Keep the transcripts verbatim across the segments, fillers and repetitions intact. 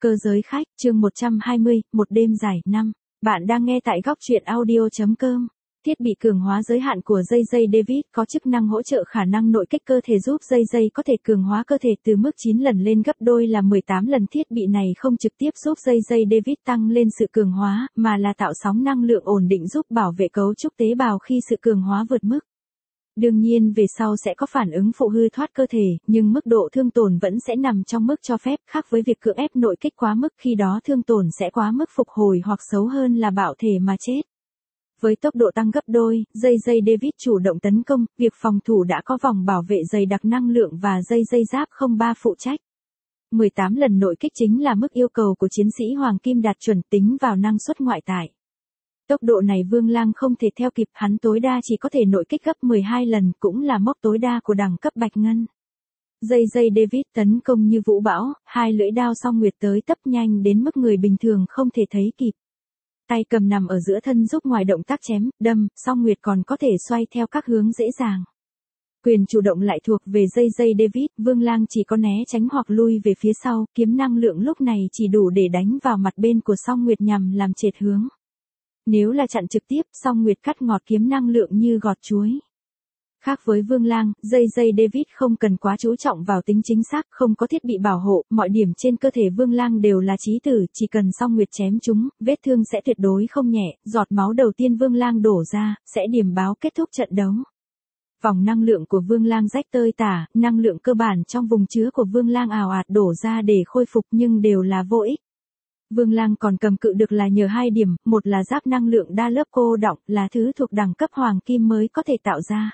Cơ giới khách, chương một trăm hai mươi, một đêm dài năm. Bạn đang nghe tại góc truyện audio chấm com. Thiết bị cường hóa giới hạn của gi gi David có chức năng hỗ trợ khả năng nội kích cơ thể, giúp gi gi có thể cường hóa cơ thể từ mức chín lần lên gấp đôi là mười tám lần. Thiết bị này không trực tiếp giúp gi gi David tăng lên sự cường hóa, mà là tạo sóng năng lượng ổn định giúp bảo vệ cấu trúc tế bào khi sự cường hóa vượt mức. Đương nhiên về sau sẽ có phản ứng phụ hư thoát cơ thể, nhưng mức độ thương tổn vẫn sẽ nằm trong mức cho phép, khác với việc cưỡng ép nội kích quá mức, khi đó thương tổn sẽ quá mức phục hồi hoặc xấu hơn là bạo thể mà chết. Với tốc độ tăng gấp đôi, gi gi David chủ động tấn công, việc phòng thủ đã có vòng bảo vệ dày đặc năng lượng và dây dây giáp không ba phụ trách. mười tám lần nội kích chính là mức yêu cầu của chiến sĩ Hoàng Kim đạt chuẩn tính vào năng suất ngoại tại. Tốc độ này Vương Lang không thể theo kịp, hắn tối đa chỉ có thể nội kích gấp mười hai lần, cũng là mốc tối đa của đẳng cấp Bạch Ngân. gi gi David tấn công như vũ bão, hai lưỡi đao song nguyệt tới tấp nhanh đến mức người bình thường không thể thấy kịp. Tay cầm nằm ở giữa thân giúp ngoài động tác chém, đâm, song nguyệt còn có thể xoay theo các hướng dễ dàng. Quyền chủ động lại thuộc về gi gi David, Vương Lang chỉ có né tránh hoặc lui về phía sau, kiếm năng lượng lúc này chỉ đủ để đánh vào mặt bên của song nguyệt nhằm làm trệt hướng. Nếu là chặn trực tiếp, song nguyệt cắt ngọt kiếm năng lượng như gọt chuối. Khác với Vương Lang, gi gi David không cần quá chú trọng vào tính chính xác, không có thiết bị bảo hộ, mọi điểm trên cơ thể Vương Lang đều là chí tử, chỉ cần song nguyệt chém chúng, vết thương sẽ tuyệt đối không nhẹ, giọt máu đầu tiên Vương Lang đổ ra, sẽ điểm báo kết thúc trận đấu. Vòng năng lượng của Vương Lang rách tơi tả, năng lượng cơ bản trong vùng chứa của Vương Lang ào ạt đổ ra để khôi phục nhưng đều là vô ích. Vương Lang còn cầm cự được là nhờ hai điểm, một là giáp năng lượng đa lớp cô đọng, là thứ thuộc đẳng cấp hoàng kim mới có thể tạo ra.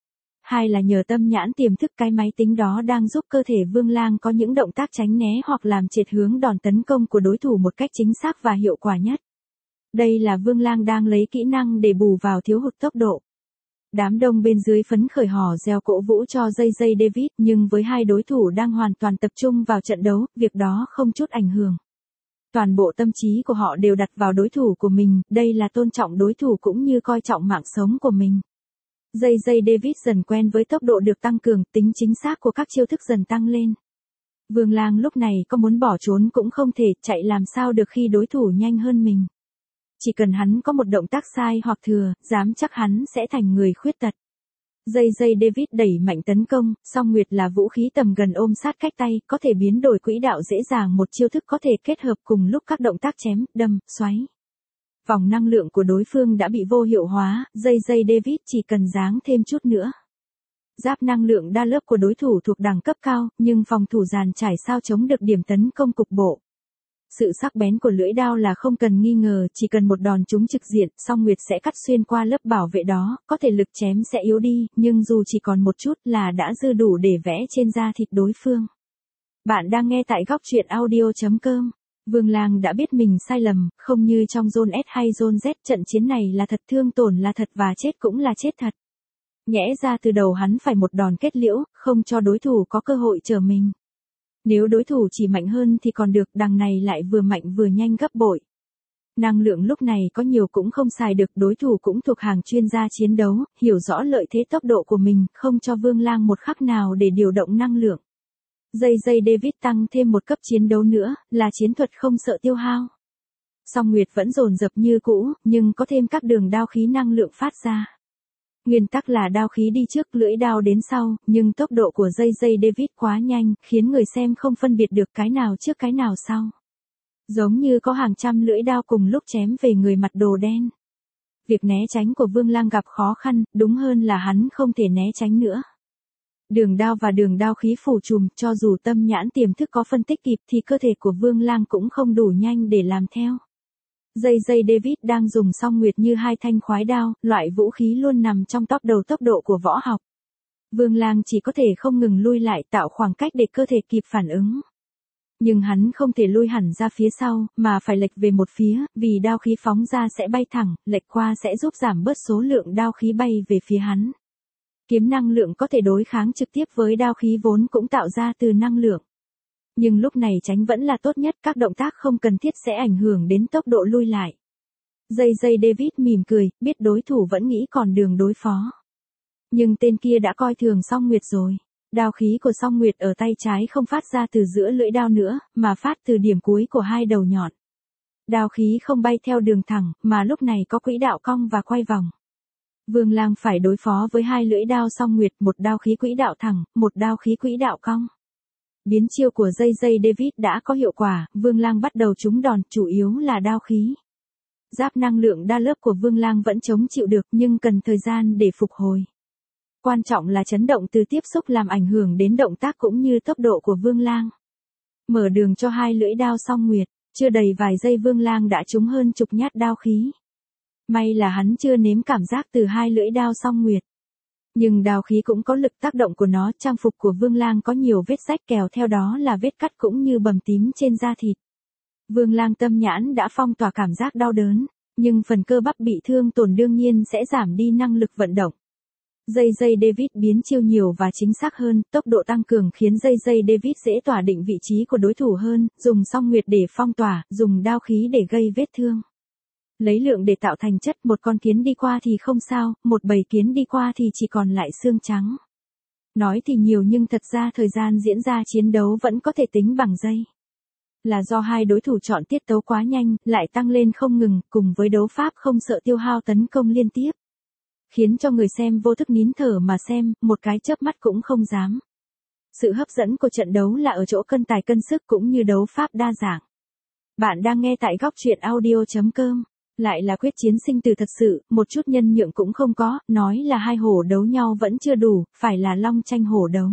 Hai là nhờ tâm nhãn tiềm thức, cái máy tính đó đang giúp cơ thể Vương Lang có những động tác tránh né hoặc làm trệt hướng đòn tấn công của đối thủ một cách chính xác và hiệu quả nhất. Đây là Vương Lang đang lấy kỹ năng để bù vào thiếu hụt tốc độ. Đám đông bên dưới phấn khởi hò reo cổ vũ cho gi gi David, nhưng với hai đối thủ đang hoàn toàn tập trung vào trận đấu, việc đó không chút ảnh hưởng. Toàn bộ tâm trí của họ đều đặt vào đối thủ của mình, đây là tôn trọng đối thủ cũng như coi trọng mạng sống của mình. gi gi David dần quen với tốc độ được tăng cường, tính chính xác của các chiêu thức dần tăng lên. Vương Lang lúc này có muốn bỏ trốn cũng không thể, chạy làm sao được khi đối thủ nhanh hơn mình. Chỉ cần hắn có một động tác sai hoặc thừa, dám chắc hắn sẽ thành người khuyết tật. gi gi David đẩy mạnh tấn công, song nguyệt là vũ khí tầm gần ôm sát cách tay, có thể biến đổi quỹ đạo dễ dàng, một chiêu thức có thể kết hợp cùng lúc các động tác chém, đâm, xoáy. Vòng năng lượng của đối phương đã bị vô hiệu hóa, gi gi David chỉ cần giáng thêm chút nữa. Giáp năng lượng đa lớp của đối thủ thuộc đẳng cấp cao, nhưng phòng thủ dàn trải sao chống được điểm tấn công cục bộ. Sự sắc bén của lưỡi đao là không cần nghi ngờ, chỉ cần một đòn trúng trực diện, song nguyệt sẽ cắt xuyên qua lớp bảo vệ đó, có thể lực chém sẽ yếu đi, nhưng dù chỉ còn một chút là đã dư đủ để vẽ trên da thịt đối phương. Bạn đang nghe tại góc truyện audio chấm com. Vương Lang đã biết mình sai lầm, không như trong Zone S hay Zone Z, trận chiến này là thật, thương tổn là thật và chết cũng là chết thật. Nhẽ ra từ đầu hắn phải một đòn kết liễu, không cho đối thủ có cơ hội chờ mình. Nếu đối thủ chỉ mạnh hơn thì còn được, đằng này lại vừa mạnh vừa nhanh gấp bội. Năng lượng lúc này có nhiều cũng không xài được, đối thủ cũng thuộc hàng chuyên gia chiến đấu, hiểu rõ lợi thế tốc độ của mình, không cho Vương Lang một khắc nào để điều động năng lượng. gi gi David tăng thêm một cấp chiến đấu nữa, là chiến thuật không sợ tiêu hao. Song nguyệt vẫn dồn dập như cũ, nhưng có thêm các đường đao khí năng lượng phát ra. Nguyên tắc là đao khí đi trước, lưỡi đao đến sau, nhưng tốc độ của gi gi David quá nhanh, khiến người xem không phân biệt được cái nào trước cái nào sau. Giống như có hàng trăm lưỡi đao cùng lúc chém về người mặt đồ đen. Việc né tránh của Vương Lang gặp khó khăn, đúng hơn là hắn không thể né tránh nữa. Đường đao và đường đao khí phủ trùm, cho dù tâm nhãn tiềm thức có phân tích kịp thì cơ thể của Vương Lang cũng không đủ nhanh để làm theo. gi gi David đang dùng song nguyệt như hai thanh khoái đao, loại vũ khí luôn nằm trong top đầu tốc độ của võ học. Vương Lang chỉ có thể không ngừng lui lại, tạo khoảng cách để cơ thể kịp phản ứng. Nhưng hắn không thể lui hẳn ra phía sau, mà phải lệch về một phía, vì đao khí phóng ra sẽ bay thẳng, lệch qua sẽ giúp giảm bớt số lượng đao khí bay về phía hắn. Kiếm năng lượng có thể đối kháng trực tiếp với đao khí vốn cũng tạo ra từ năng lượng. Nhưng lúc này tránh vẫn là tốt nhất, các động tác không cần thiết sẽ ảnh hưởng đến tốc độ lui lại. gi gi David mỉm cười, biết đối thủ vẫn nghĩ còn đường đối phó. Nhưng tên kia đã coi thường song nguyệt rồi. Đao khí của Song Nguyệt ở tay trái không phát ra từ giữa lưỡi đao nữa, mà phát từ điểm cuối của hai đầu nhọn. Đao khí không bay theo đường thẳng, mà lúc này có quỹ đạo cong và quay vòng. Vương Lang phải đối phó với hai lưỡi đao Song Nguyệt, một đao khí quỹ đạo thẳng, một đao khí quỹ đạo cong. Biến chiêu của J J David đã có hiệu quả, Vương Lang bắt đầu trúng đòn, chủ yếu là đao khí. Giáp năng lượng đa lớp của Vương Lang vẫn chống chịu được nhưng cần thời gian để phục hồi. Quan trọng là chấn động từ tiếp xúc làm ảnh hưởng đến động tác cũng như tốc độ của Vương Lang. Mở đường cho hai lưỡi đao Song Nguyệt, chưa đầy vài giây Vương Lang đã trúng hơn chục nhát đao khí. May là hắn chưa nếm cảm giác từ hai lưỡi đao Song Nguyệt. Nhưng đao khí cũng có lực tác động của nó, trang phục của Vương Lang có nhiều vết rách kèo theo đó là vết cắt cũng như bầm tím trên da thịt. Vương Lang tâm nhãn đã phong tỏa cảm giác đau đớn, nhưng phần cơ bắp bị thương tổn đương nhiên sẽ giảm đi năng lực vận động. J J David biến chiêu nhiều và chính xác hơn, tốc độ tăng cường khiến J J David dễ tỏa định vị trí của đối thủ hơn, dùng Song Nguyệt để phong tỏa, dùng đao khí để gây vết thương. Lấy lượng để tạo thành chất, một con kiến đi qua thì không sao, một bầy kiến đi qua thì chỉ còn lại xương trắng. Nói thì nhiều nhưng thật ra thời gian diễn ra chiến đấu vẫn có thể tính bằng giây. Là do hai đối thủ chọn tiết tấu quá nhanh, lại tăng lên không ngừng, cùng với đấu pháp không sợ tiêu hao tấn công liên tiếp. Khiến cho người xem vô thức nín thở mà xem, một cái chớp mắt cũng không dám. Sự hấp dẫn của trận đấu là ở chỗ cân tài cân sức cũng như đấu pháp đa dạng. Bạn đang nghe tại góc truyện audio chấm com. Lại là quyết chiến sinh tử thật sự, một chút nhân nhượng cũng không có, nói là hai hổ đấu nhau vẫn chưa đủ, phải là long tranh hổ đấu.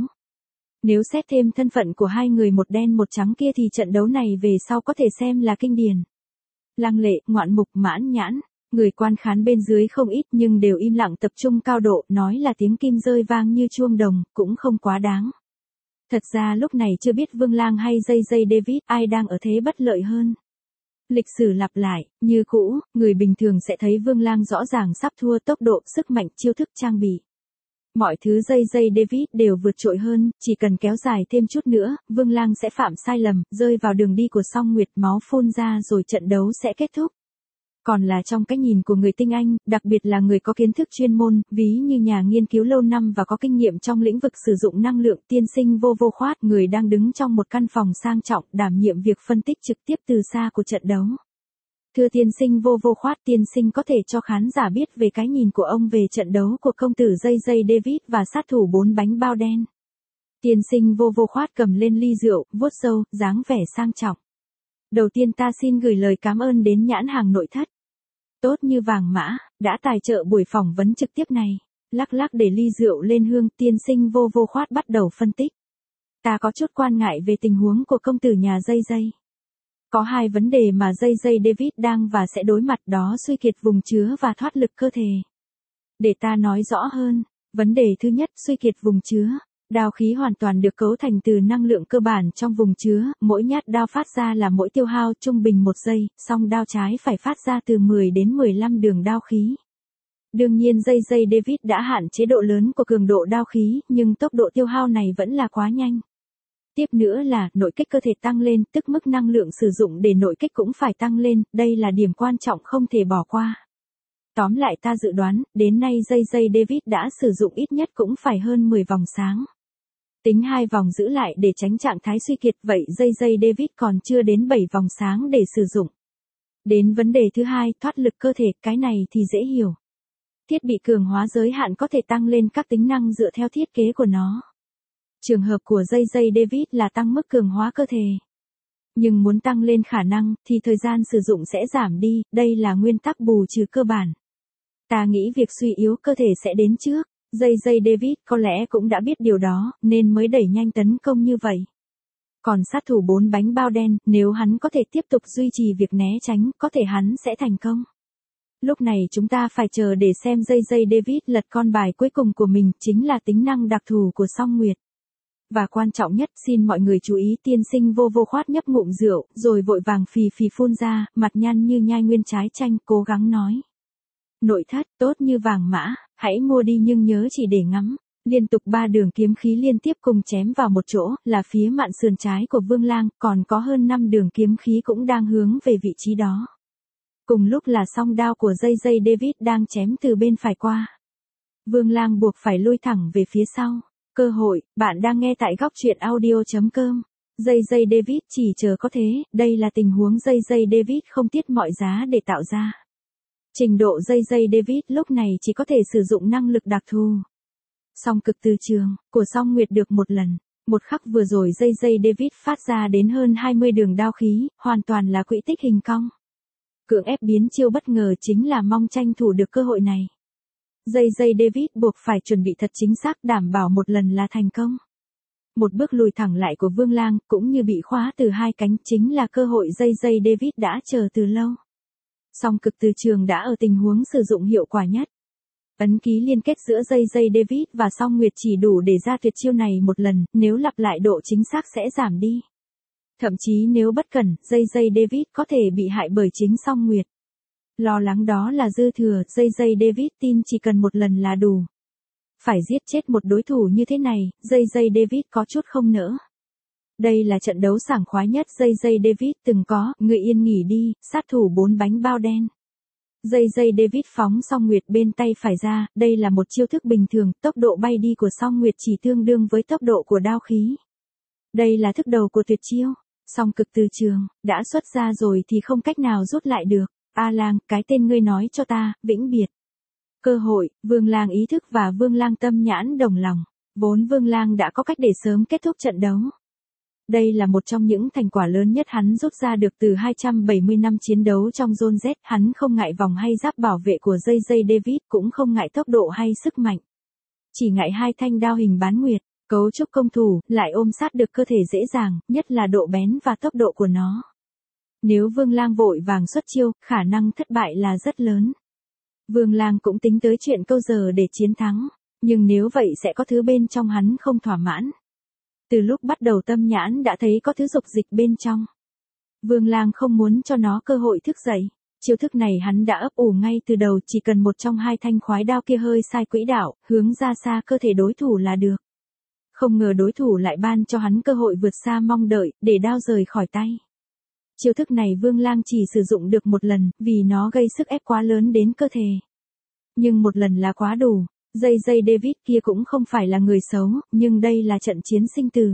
Nếu xét thêm thân phận của hai người một đen một trắng kia thì trận đấu này về sau có thể xem là kinh điển. Lăng Lệ, Ngoạn Mục, Mãn Nhãn, người quan khán bên dưới không ít nhưng đều im lặng tập trung cao độ, nói là tiếng kim rơi vang như chuông đồng, cũng không quá đáng. Thật ra lúc này chưa biết Vương Lang hay J J David ai đang ở thế bất lợi hơn. Lịch sử lặp lại, như cũ, người bình thường sẽ thấy Vương Lang rõ ràng sắp thua tốc độ, sức mạnh, chiêu thức, trang bị. Mọi thứ J J David đều vượt trội hơn, chỉ cần kéo dài thêm chút nữa, Vương Lang sẽ phạm sai lầm, rơi vào đường đi của Song Nguyệt, máu phun ra rồi trận đấu sẽ kết thúc. Còn là trong cái nhìn của người tinh anh, đặc biệt là người có kiến thức chuyên môn, ví như nhà nghiên cứu lâu năm và có kinh nghiệm trong lĩnh vực sử dụng năng lượng, tiên sinh Vô Vô Khoát, người đang đứng trong một căn phòng sang trọng, đảm nhiệm việc phân tích trực tiếp từ xa của trận đấu. Thưa tiên sinh Vô Vô Khoát, tiên sinh có thể cho khán giả biết về cái nhìn của ông về trận đấu của công tử J J David và sát thủ bốn bánh bao đen. Tiên sinh Vô Vô Khoát cầm lên ly rượu, vuốt râu, dáng vẻ sang trọng. Đầu tiên ta xin gửi lời cảm ơn đến nhãn hàng nội thất. Tốt như vàng mã, đã tài trợ buổi phỏng vấn trực tiếp này. Lắc lắc để ly rượu lên hương, tiên sinh Vô Vô Khoát bắt đầu phân tích. Ta có chút quan ngại về tình huống của công tử nhà J J. Có hai vấn đề mà J J David đang và sẽ đối mặt, đó suy kiệt vùng chứa và thoát lực cơ thể. Để ta nói rõ hơn, vấn đề thứ nhất, suy kiệt vùng chứa. Đao khí hoàn toàn được cấu thành từ năng lượng cơ bản trong vùng chứa, mỗi nhát đao phát ra là mỗi tiêu hao trung bình một giây, song đao trái phải phát ra từ mười đến mười lăm đường đao khí. Đương nhiên J J David đã hạn chế độ lớn của cường độ đao khí, nhưng tốc độ tiêu hao này vẫn là quá nhanh. Tiếp nữa là, nội kích cơ thể tăng lên, tức mức năng lượng sử dụng để nội kích cũng phải tăng lên, đây là điểm quan trọng không thể bỏ qua. Tóm lại ta dự đoán, đến nay J J David đã sử dụng ít nhất cũng phải hơn mười vòng sáng. Tính hai vòng giữ lại để tránh trạng thái suy kiệt, vậy J J David còn chưa đến bảy vòng sáng để sử dụng. Đến vấn đề thứ hai, thoát lực cơ thể, cái này thì dễ hiểu. Thiết bị cường hóa giới hạn có thể tăng lên các tính năng dựa theo thiết kế của nó. Trường hợp của J J David là tăng mức cường hóa cơ thể. Nhưng muốn tăng lên khả năng, thì thời gian sử dụng sẽ giảm đi, đây là nguyên tắc bù trừ cơ bản. Ta nghĩ việc suy yếu cơ thể sẽ đến trước. J J David có lẽ cũng đã biết điều đó, nên mới đẩy nhanh tấn công như vậy. Còn sát thủ bốn bánh bao đen, nếu hắn có thể tiếp tục duy trì việc né tránh, có thể hắn sẽ thành công. Lúc này chúng ta phải chờ để xem J J David lật con bài cuối cùng của mình, chính là tính năng đặc thù của Song Nguyệt. Và quan trọng nhất, xin mọi người chú ý, tiên sinh Vô Vô Khoát nhấp ngụm rượu, rồi vội vàng phì phì phun ra, mặt nhăn như nhai nguyên trái chanh, cố gắng nói. Nội thất, tốt như vàng mã, hãy mua đi nhưng nhớ chỉ để ngắm. Liên tục ba đường kiếm khí liên tiếp cùng chém vào một chỗ, là phía mạn sườn trái của Vương Lang, còn có hơn năm đường kiếm khí cũng đang hướng về vị trí đó. Cùng lúc là song đao của J J David đang chém từ bên phải qua. Vương Lang buộc phải lui thẳng về phía sau. Cơ hội, bạn đang nghe tại góc truyện audio.com. J J David chỉ chờ có thế, đây là tình huống J J David không tiếc mọi giá để tạo ra. Trình độ J J David lúc này chỉ có thể sử dụng năng lực đặc thù. Song cực từ trường của Song Nguyệt được một lần. Một khắc vừa rồi J J David phát ra đến hơn hai mươi đường đao khí, hoàn toàn là quỹ tích hình cong. Cưỡng ép biến chiêu bất ngờ chính là mong tranh thủ được cơ hội này. J J David buộc phải chuẩn bị thật chính xác đảm bảo một lần là thành công. Một bước lùi thẳng lại của Vương Lang cũng như bị khóa từ hai cánh chính là cơ hội J J David đã chờ từ lâu. Song cực từ trường đã ở tình huống sử dụng hiệu quả nhất. Ấn ký liên kết giữa J J David và Song Nguyệt chỉ đủ để ra tuyệt chiêu này một lần, nếu lặp lại độ chính xác sẽ giảm đi. Thậm chí nếu bất cẩn, J J David có thể bị hại bởi chính Song Nguyệt. Lo lắng đó là dư thừa, J J David tin chỉ cần một lần là đủ. Phải giết chết một đối thủ như thế này, J J David có chút không nỡ. Đây là trận đấu sảng khoái nhất J J David từng có, người yên nghỉ đi, sát thủ bốn bánh bao đen. J J David phóng Song Nguyệt bên tay phải ra, đây là một chiêu thức bình thường, tốc độ bay đi của Song Nguyệt chỉ tương đương với tốc độ của đao khí. Đây là thức đầu của tuyệt chiêu, song cực từ trường, đã xuất ra rồi thì không cách nào rút lại được. A Lang, cái tên ngươi nói cho ta, vĩnh biệt. Cơ hội, Vương Lang ý thức và Vương Lang tâm nhãn đồng lòng. Vốn Vương Lang đã có cách để sớm kết thúc trận đấu. Đây là một trong những thành quả lớn nhất hắn rút ra được từ hai trăm bảy mươi năm chiến đấu trong Zone Z. Hắn không ngại vòng hay giáp bảo vệ của J J David, cũng không ngại tốc độ hay sức mạnh. Chỉ ngại hai thanh đao hình bán nguyệt, cấu trúc công thủ, lại ôm sát được cơ thể dễ dàng, nhất là độ bén và tốc độ của nó. Nếu Vương Lang vội vàng xuất chiêu, khả năng thất bại là rất lớn. Vương Lang cũng tính tới chuyện câu giờ để chiến thắng, nhưng nếu vậy sẽ có thứ bên trong hắn không thỏa mãn. Từ lúc bắt đầu tâm nhãn đã thấy có thứ dục dịch bên trong. Vương Lang không muốn cho nó cơ hội thức dậy. Chiêu thức này hắn đã ấp ủ ngay từ đầu, chỉ cần một trong hai thanh khoái đao kia hơi sai quỹ đạo, hướng ra xa cơ thể đối thủ là được. Không ngờ đối thủ lại ban cho hắn cơ hội vượt xa mong đợi, để đao rời khỏi tay. Chiêu thức này Vương Lang chỉ sử dụng được một lần, vì nó gây sức ép quá lớn đến cơ thể. Nhưng một lần là quá đủ. J J David kia cũng không phải là người xấu, nhưng đây là trận chiến sinh tử.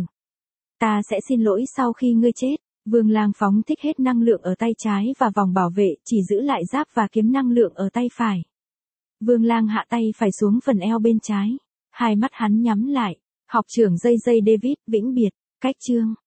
Ta sẽ xin lỗi sau khi ngươi chết. Vương Lang phóng thích hết năng lượng ở tay trái và vòng bảo vệ, chỉ giữ lại giáp và kiếm năng lượng ở tay phải. Vương Lang hạ tay phải xuống phần eo bên trái. Hai mắt hắn nhắm lại. Học trưởng J J David, vĩnh biệt. Cách chương.